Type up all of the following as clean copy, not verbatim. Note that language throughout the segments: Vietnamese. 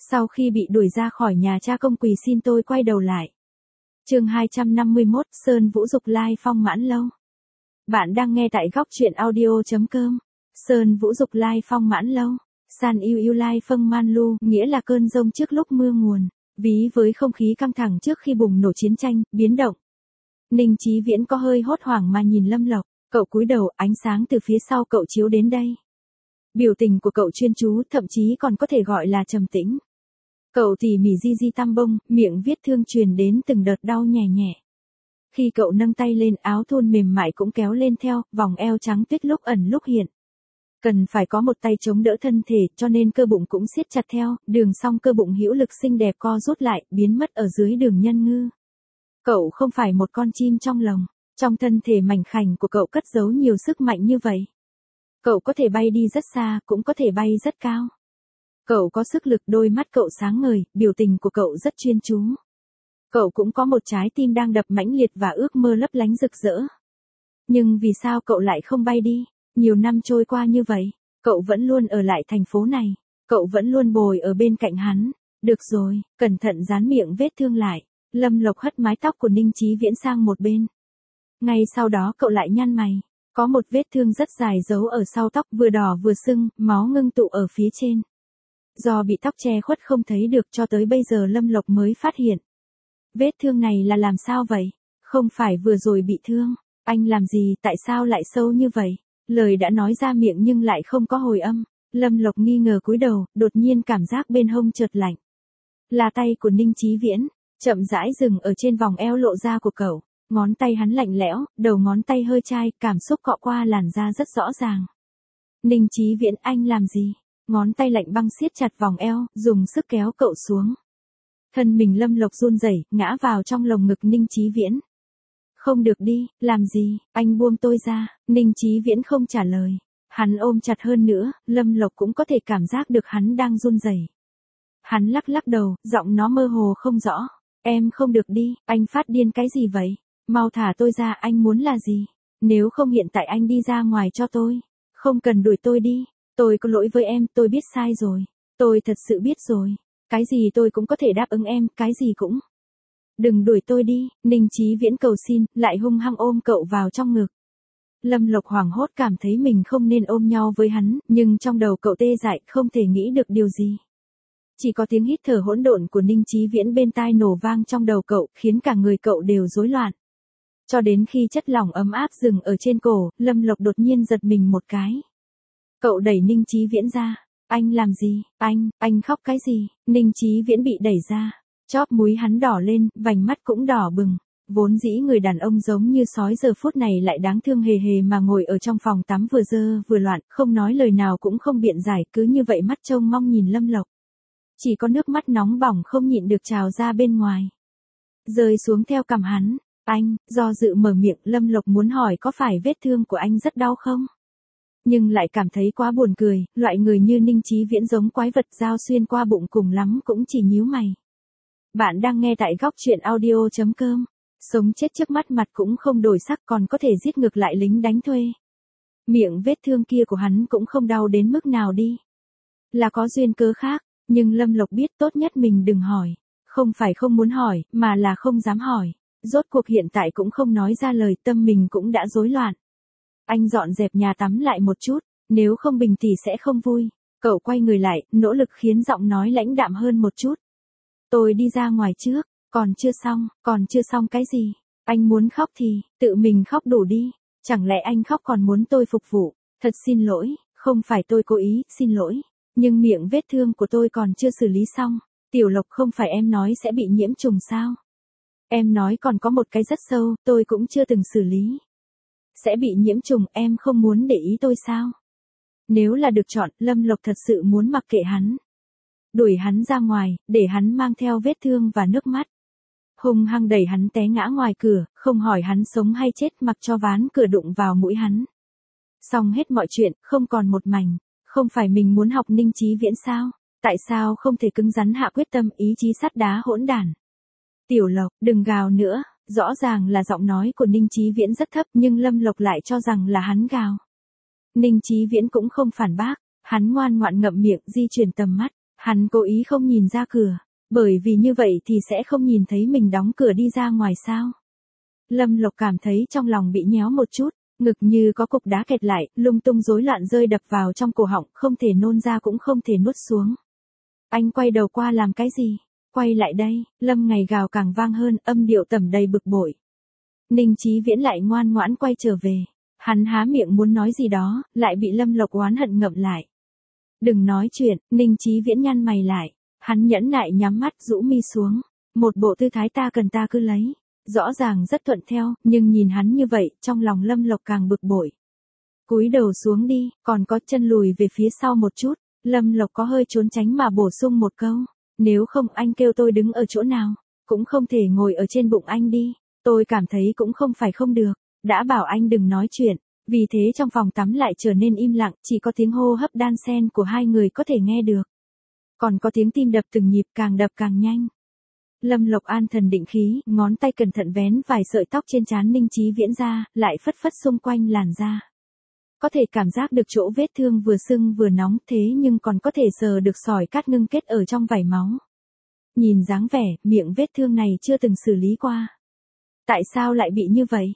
Sau khi bị đuổi ra khỏi nhà cha công quỳ xin tôi quay đầu lại. Chương 251, Sơn Vũ Dục Lai Phong Mãn Lâu. Bạn đang nghe tại góc truyện audio.com. Sơn Vũ Dục Lai Phong Mãn Lâu. San yêu yêu lai phong man lu, nghĩa là cơn giông trước lúc mưa nguồn, ví với không khí căng thẳng trước khi bùng nổ chiến tranh, biến động. Ninh Chí Viễn có hơi hốt hoảng mà nhìn Lâm Lộc, cậu cúi đầu, ánh sáng từ phía sau cậu chiếu đến đây. Biểu tình của cậu chuyên chú, thậm chí còn có thể gọi là trầm tĩnh. Cậu tỉ mỉ di di tam bông, miệng vết thương truyền đến từng đợt đau nhẹ nhẹ. Khi cậu nâng tay lên, áo thun mềm mại cũng kéo lên theo, vòng eo trắng tuyết lúc ẩn lúc hiện. Cần phải có một tay chống đỡ thân thể, cho nên cơ bụng cũng siết chặt theo, đường song cơ bụng hữu lực xinh đẹp co rút lại, biến mất ở dưới đường nhân ngư. Cậu không phải một con chim trong lồng, trong thân thể mảnh khảnh của cậu cất giấu nhiều sức mạnh như vậy. Cậu có thể bay đi rất xa, cũng có thể bay rất cao. Cậu có sức lực, đôi mắt cậu sáng ngời, biểu tình của cậu rất chuyên chú. Cậu cũng có một trái tim đang đập mãnh liệt và ước mơ lấp lánh rực rỡ. Nhưng vì sao cậu lại không bay đi? Nhiều năm trôi qua như vậy, cậu vẫn luôn ở lại thành phố này. Cậu vẫn luôn bồi ở bên cạnh hắn. Được rồi, cẩn thận dán miệng vết thương lại. Lâm Lộc hất mái tóc của Ninh Chí Viễn sang một bên. Ngay sau đó cậu lại nhăn mày. Có một vết thương rất dài giấu ở sau tóc, vừa đỏ vừa sưng, máu ngưng tụ ở phía trên. Do bị tóc che khuất không thấy được, cho tới bây giờ Lâm Lộc mới phát hiện. Vết thương này là làm sao vậy? Không phải vừa rồi bị thương. Anh làm gì, tại sao lại sâu như vậy? Lời đã nói ra miệng nhưng lại không có hồi âm. Lâm Lộc nghi ngờ cúi đầu, đột nhiên cảm giác bên hông chợt lạnh. Là tay của Ninh Chí Viễn, chậm rãi dừng ở trên vòng eo lộ ra của cậu. Ngón tay hắn lạnh lẽo, đầu ngón tay hơi chai, cảm xúc cọ qua làn da rất rõ ràng. Ninh Chí Viễn, anh làm gì? Ngón tay lạnh băng siết chặt vòng eo, dùng sức kéo cậu xuống. Thân mình Lâm Lộc run rẩy, ngã vào trong lồng ngực Ninh Chí Viễn. Không được đi, làm gì, anh buông tôi ra. Ninh Chí Viễn không trả lời. Hắn ôm chặt hơn nữa, Lâm Lộc cũng có thể cảm giác được hắn đang run rẩy. Hắn lắc lắc đầu, giọng nó mơ hồ không rõ. Em không được đi, anh phát điên cái gì vậy? Mau thả tôi ra, anh muốn là gì? Nếu không hiện tại anh đi ra ngoài cho tôi. Không cần đuổi tôi đi. Tôi có lỗi với em, tôi biết sai rồi. Tôi thật sự biết rồi. Cái gì tôi cũng có thể đáp ứng em, cái gì cũng. Đừng đuổi tôi đi, Ninh Chí Viễn cầu xin, lại hung hăng ôm cậu vào trong ngực. Lâm Lộc hoảng hốt cảm thấy mình không nên ôm nhau với hắn, nhưng trong đầu cậu tê dại, không thể nghĩ được điều gì. Chỉ có tiếng hít thở hỗn độn của Ninh Chí Viễn bên tai nổ vang trong đầu cậu, khiến cả người cậu đều rối loạn. Cho đến khi chất lỏng ấm áp dừng ở trên cổ, Lâm Lộc đột nhiên giật mình một cái. Cậu đẩy Ninh Chí Viễn ra. Anh làm gì? Anh khóc cái gì? Ninh Chí Viễn bị đẩy ra. Chóp mũi hắn đỏ lên, vành mắt cũng đỏ bừng. Vốn dĩ người đàn ông giống như sói giờ phút này lại đáng thương hề hề mà ngồi ở trong phòng tắm vừa dơ vừa loạn, không nói lời nào cũng không biện giải, cứ như vậy mắt trông mong nhìn Lâm Lộc. Chỉ có nước mắt nóng bỏng không nhịn được trào ra bên ngoài. Rơi xuống theo cằm hắn. Anh, do dự mở miệng, Lâm Lộc muốn hỏi có phải vết thương của anh rất đau không? Nhưng lại cảm thấy quá buồn cười, loại người như Ninh Chí Viễn giống quái vật dao xuyên qua bụng cùng lắm cũng chỉ nhíu mày. Bạn đang nghe tại góc truyện audio.com. Sống chết trước mắt mặt cũng không đổi sắc, còn có thể giết ngược lại lính đánh thuê. Miệng vết thương kia của hắn cũng không đau đến mức nào đi. Là có duyên cớ khác, nhưng Lâm Lộc biết tốt nhất mình đừng hỏi. Không phải không muốn hỏi, mà là không dám hỏi. Rốt cuộc hiện tại cũng không nói ra lời, tâm mình cũng đã rối loạn. Anh dọn dẹp nhà tắm lại một chút, nếu không Bình thì sẽ không vui. Cậu quay người lại, nỗ lực khiến giọng nói lãnh đạm hơn một chút. Tôi đi ra ngoài trước, còn chưa xong cái gì? Anh muốn khóc thì, tự mình khóc đủ đi. Chẳng lẽ anh khóc còn muốn tôi phục vụ? Thật xin lỗi, không phải tôi cố ý, xin lỗi. Nhưng miệng vết thương của tôi còn chưa xử lý xong. Tiểu Lộc, không phải em nói sẽ bị nhiễm trùng sao? Em nói còn có một cái rất sâu, tôi cũng chưa từng xử lý. Sẽ bị nhiễm trùng, em không muốn để ý tôi sao? Nếu là được chọn, Lâm Lộc thật sự muốn mặc kệ hắn. Đuổi hắn ra ngoài, để hắn mang theo vết thương và nước mắt. Hung hăng đẩy hắn té ngã ngoài cửa, không hỏi hắn sống hay chết, mặc cho ván cửa đụng vào mũi hắn. Xong hết mọi chuyện, không còn một mảnh. Không phải mình muốn học Ninh Chí Viễn sao? Tại sao không thể cứng rắn hạ quyết tâm, ý chí sắt đá hỗn đản? Tiểu Lộc, đừng gào nữa. Rõ ràng là giọng nói của Ninh Chí Viễn rất thấp, nhưng Lâm Lộc lại cho rằng là hắn gào. Ninh Chí Viễn cũng không phản bác, hắn ngoan ngoãn ngậm miệng, di chuyển tầm mắt. Hắn cố ý không nhìn ra cửa, bởi vì như vậy thì sẽ không nhìn thấy mình đóng cửa đi ra ngoài sao. Lâm Lộc cảm thấy trong lòng bị nhéo một chút, ngực như có cục đá kẹt lại, lung tung rối loạn rơi đập vào trong cổ họng, không thể nôn ra cũng không thể nuốt xuống. Anh quay đầu qua làm cái gì? Quay lại đây, Lâm Ngày gào càng vang hơn, âm điệu tẩm đầy bực bội. Ninh Chí Viễn lại ngoan ngoãn quay trở về. Hắn há miệng muốn nói gì đó, lại bị Lâm Lộc oán hận ngậm lại. Đừng nói chuyện, Ninh Chí Viễn nhăn mày lại. Hắn nhẫn nại nhắm mắt rũ mi xuống. Một bộ tư thái ta cần ta cứ lấy. Rõ ràng rất thuận theo, nhưng nhìn hắn như vậy, trong lòng Lâm Lộc càng bực bội. Cúi đầu xuống đi, còn có chân lùi về phía sau một chút. Lâm Lộc có hơi trốn tránh mà bổ sung một câu. Nếu không anh kêu tôi đứng ở chỗ nào, cũng không thể ngồi ở trên bụng anh đi. Tôi cảm thấy cũng không phải không được. Đã bảo anh đừng nói chuyện. Vì thế trong phòng tắm lại trở nên im lặng, chỉ có tiếng hô hấp đan xen của hai người có thể nghe được. Còn có tiếng tim đập từng nhịp càng đập càng nhanh. Lâm Lộc an thần định khí, ngón tay cẩn thận vén vài sợi tóc trên trán Ninh Chí Viễn ra, lại phất phất xung quanh làn da. Có thể cảm giác được chỗ vết thương vừa sưng vừa nóng thế nhưng còn có thể sờ được sỏi cát ngưng kết ở trong vảy máu. Nhìn dáng vẻ, miệng vết thương này chưa từng xử lý qua. Tại sao lại bị như vậy?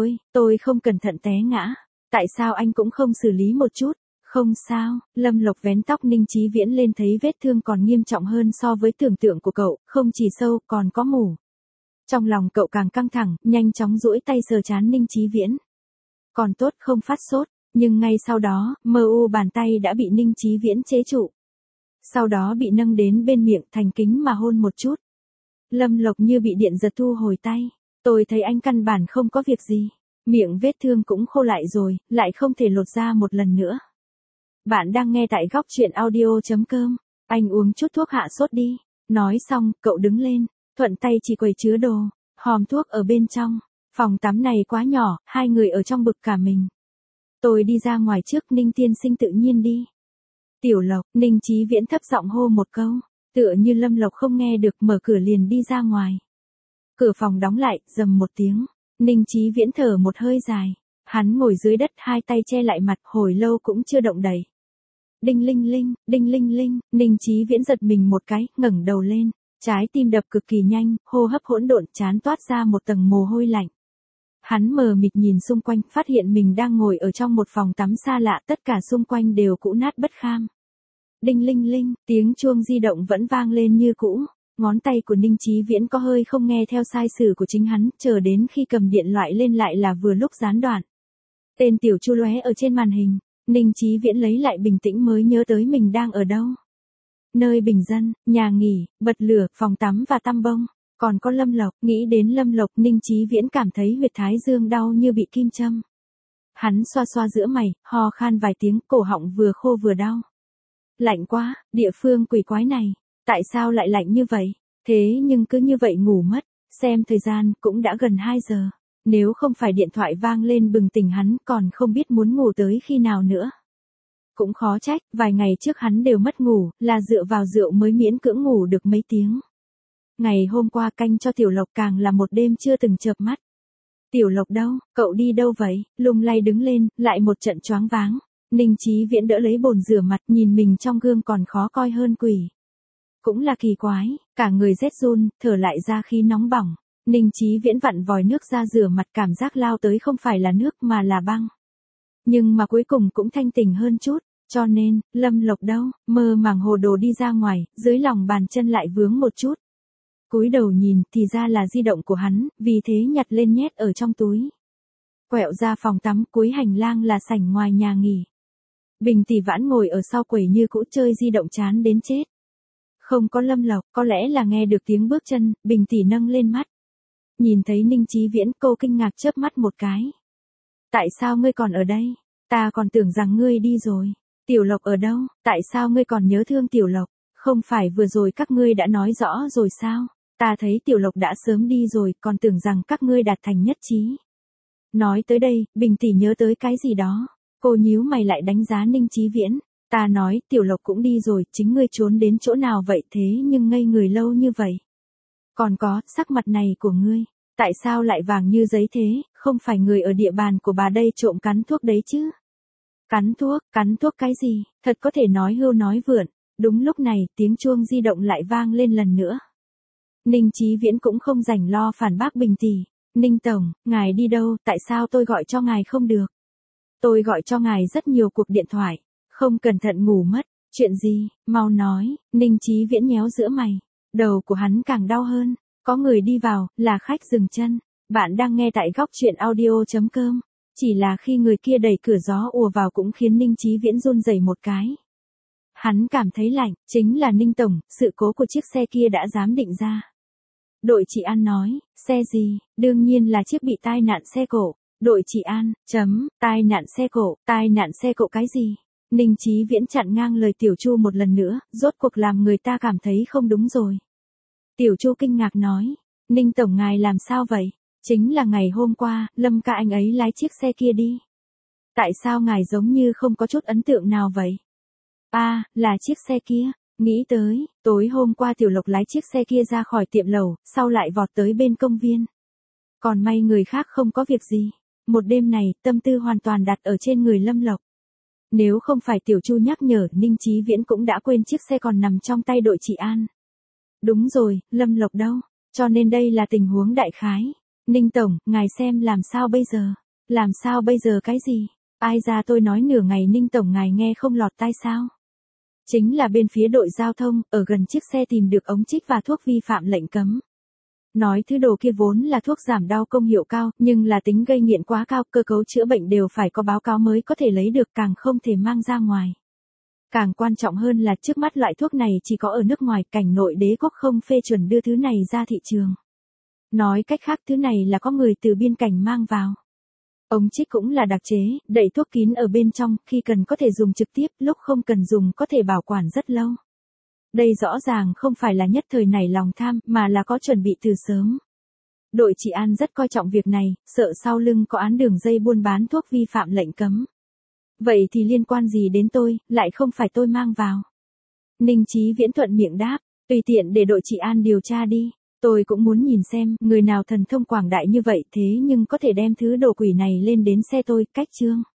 Tôi không cẩn thận té ngã. Tại sao anh cũng không xử lý một chút? Không sao, Lâm Lộc vén tóc Ninh Chí Viễn lên thấy vết thương còn nghiêm trọng hơn so với tưởng tượng của cậu, không chỉ sâu, còn có mủ. Trong lòng cậu càng căng thẳng, nhanh chóng duỗi tay sờ trán Ninh Chí Viễn. Còn tốt không phát sốt, nhưng ngay sau đó, bàn tay đã bị Ninh Chí Viễn chế trụ. Sau đó bị nâng đến bên miệng thành kính mà hôn một chút. Lâm Lộc như bị điện giật thu hồi tay. Tôi thấy anh căn bản không có việc gì. Miệng vết thương cũng khô lại rồi, lại không thể lột ra một lần nữa. Bạn đang nghe tại góc truyện audio.com. Anh uống chút thuốc hạ sốt đi. Nói xong, cậu đứng lên, thuận tay chỉ quầy chứa đồ, hòm thuốc ở bên trong. Phòng tắm này quá nhỏ, hai người ở trong bực cả mình. Tôi đi ra ngoài trước, Ninh tiên sinh tự nhiên đi. Tiểu Lộc, Ninh Chí Viễn thấp giọng hô một câu, tựa như Lâm Lộc không nghe được mở cửa liền đi ra ngoài. Cửa phòng đóng lại, rầm một tiếng. Ninh Chí Viễn thở một hơi dài. Hắn ngồi dưới đất hai tay che lại mặt hồi lâu cũng chưa động đậy. Đinh linh linh, đinh linh linh, Ninh Chí Viễn giật mình một cái, ngẩng đầu lên. Trái tim đập cực kỳ nhanh, hô hấp hỗn độn, trán toát ra một tầng mồ hôi lạnh. Hắn mờ mịt nhìn xung quanh, phát hiện mình đang ngồi ở trong một phòng tắm xa lạ, tất cả xung quanh đều cũ nát bất kham. Đinh linh linh, tiếng chuông di động vẫn vang lên như cũ. Ngón tay của Ninh Chí Viễn có hơi không nghe theo sai sử của chính hắn, chờ đến khi cầm điện thoại lên lại là vừa lúc gián đoạn. Tên tiểu Chu lóe ở trên màn hình, Ninh Chí Viễn lấy lại bình tĩnh mới nhớ tới mình đang ở đâu. Nơi bình dân, nhà nghỉ, bật lửa, phòng tắm và tăm bông. Còn có Lâm Lộc, nghĩ đến Lâm Lộc, Ninh Chí Viễn cảm thấy huyệt thái dương đau như bị kim châm. Hắn xoa xoa giữa mày, ho khan vài tiếng, cổ họng vừa khô vừa đau. Lạnh quá, địa phương quỷ quái này, tại sao lại lạnh như vậy? Thế nhưng cứ như vậy ngủ mất, xem thời gian cũng đã gần 2 giờ. Nếu không phải điện thoại vang lên bừng tỉnh hắn còn không biết muốn ngủ tới khi nào nữa. Cũng khó trách, vài ngày trước hắn đều mất ngủ, là dựa vào rượu mới miễn cưỡng ngủ được mấy tiếng. Ngày hôm qua canh cho Tiểu Lộc càng là một đêm chưa từng chợp mắt. Tiểu Lộc đâu, cậu đi đâu vậy? Lung lay đứng lên, lại một trận choáng váng. Ninh Chí Viễn đỡ lấy bồn rửa mặt, nhìn mình trong gương còn khó coi hơn quỷ. Cũng là kỳ quái, cả người rét run, thở lại ra khí nóng bỏng. Ninh Chí Viễn vặn vòi nước ra rửa mặt, cảm giác lao tới không phải là nước mà là băng. Nhưng mà cuối cùng cũng thanh tỉnh hơn chút, cho nên, Lâm Lộc đâu, mơ màng hồ đồ đi ra ngoài, dưới lòng bàn chân lại vướng một chút. Cúi đầu nhìn thì ra là di động của hắn, vì thế nhặt lên nhét ở trong túi. Quẹo ra phòng tắm, cuối hành lang là sảnh ngoài nhà nghỉ. Bình Tỷ Vãn ngồi ở sau quầy như cũ chơi di động chán đến chết. Không có Lâm Lộc, có lẽ là nghe được tiếng bước chân, Bình Tỷ nâng lên mắt. Nhìn thấy Ninh Chí Viễn, cô kinh ngạc chớp mắt một cái. Tại sao ngươi còn ở đây? Ta còn tưởng rằng ngươi đi rồi. Tiểu Lộc ở đâu? Tại sao ngươi còn nhớ thương Tiểu Lộc? Không phải vừa rồi các ngươi đã nói rõ rồi sao? Ta thấy Tiểu Lộc đã sớm đi rồi, còn tưởng rằng các ngươi đạt thành nhất trí. Nói tới đây, Bình Tỷ nhớ tới cái gì đó. Cô nhíu mày lại đánh giá Ninh Chí Viễn. Ta nói, Tiểu Lộc cũng đi rồi, chính ngươi trốn đến chỗ nào vậy thế nhưng ngây người lâu như vậy. Còn có, sắc mặt này của ngươi, tại sao lại vàng như giấy thế, không phải người ở địa bàn của bà đây trộm cắn thuốc đấy chứ? Cắn thuốc cái gì, thật có thể nói hưu nói vượn. Đúng lúc này, tiếng chuông di động lại vang lên lần nữa. Ninh Chí Viễn cũng không rảnh lo phản bác Bình tỷ. Ninh tổng, ngài đi đâu, tại sao tôi gọi cho ngài không được? Tôi gọi cho ngài rất nhiều cuộc điện thoại, không cẩn thận ngủ mất. Chuyện gì, mau nói. Ninh Chí Viễn nhéo giữa mày. Đầu của hắn càng đau hơn. Có người đi vào, là khách dừng chân. Bạn đang nghe tại góc chuyện audio.com. Chỉ là khi người kia đẩy cửa gió ùa vào cũng khiến Ninh Chí Viễn run rẩy một cái. Hắn cảm thấy lạnh, chính là Ninh tổng, sự cố của chiếc xe kia đã giám định ra. Đội trị an nói, xe gì, đương nhiên là chiếc bị tai nạn xe cộ. Đội trị an, tai nạn xe cộ cái gì? Ninh Chí Viễn chặn ngang lời Tiểu Chu một lần nữa, rốt cuộc làm người ta cảm thấy không đúng rồi. Tiểu Chu kinh ngạc nói, Ninh tổng ngài làm sao vậy? Chính là ngày hôm qua, Lâm ca anh ấy lái chiếc xe kia đi. Tại sao ngài giống như không có chút ấn tượng nào vậy? Là chiếc xe kia. Nghĩ tới, tối hôm qua Tiểu Lộc lái chiếc xe kia ra khỏi tiệm lẩu, sau lại vọt tới bên công viên. Còn may người khác không có việc gì. Một đêm này, tâm tư hoàn toàn đặt ở trên người Lâm Lộc. Nếu không phải Tiểu Chu nhắc nhở, Ninh Chí Viễn cũng đã quên chiếc xe còn nằm trong tay đội trị an. Đúng rồi, Lâm Lộc đâu? Cho nên đây là tình huống đại khái. Ninh tổng, ngài xem làm sao bây giờ? Làm sao bây giờ cái gì? Ai ra tôi nói nửa ngày Ninh tổng ngài nghe không lọt tai sao? Chính là bên phía đội giao thông, ở gần chiếc xe tìm được ống trích và thuốc vi phạm lệnh cấm. Nói thứ đồ kia vốn là thuốc giảm đau công hiệu cao, nhưng là tính gây nghiện quá cao, cơ cấu chữa bệnh đều phải có báo cáo mới có thể lấy được, càng không thể mang ra ngoài. Càng quan trọng hơn là trước mắt loại thuốc này chỉ có ở nước ngoài, cảnh nội đế quốc không phê chuẩn đưa thứ này ra thị trường. Nói cách khác thứ này là có người từ biên cảnh mang vào. Ống trích cũng là đặc chế, đậy thuốc kín ở bên trong, khi cần có thể dùng trực tiếp, lúc không cần dùng có thể bảo quản rất lâu. Đây rõ ràng không phải là nhất thời nảy lòng tham, mà là có chuẩn bị từ sớm. Đội trị an rất coi trọng việc này, sợ sau lưng có án đường dây buôn bán thuốc vi phạm lệnh cấm. Vậy thì liên quan gì đến tôi, lại không phải tôi mang vào. Ninh Chí Viễn thuận miệng đáp, tùy tiện để đội trị an điều tra đi. Tôi cũng muốn nhìn xem, người nào thần thông quảng đại như vậy thế nhưng có thể đem thứ đồ quỷ này lên đến xe tôi, cách chương.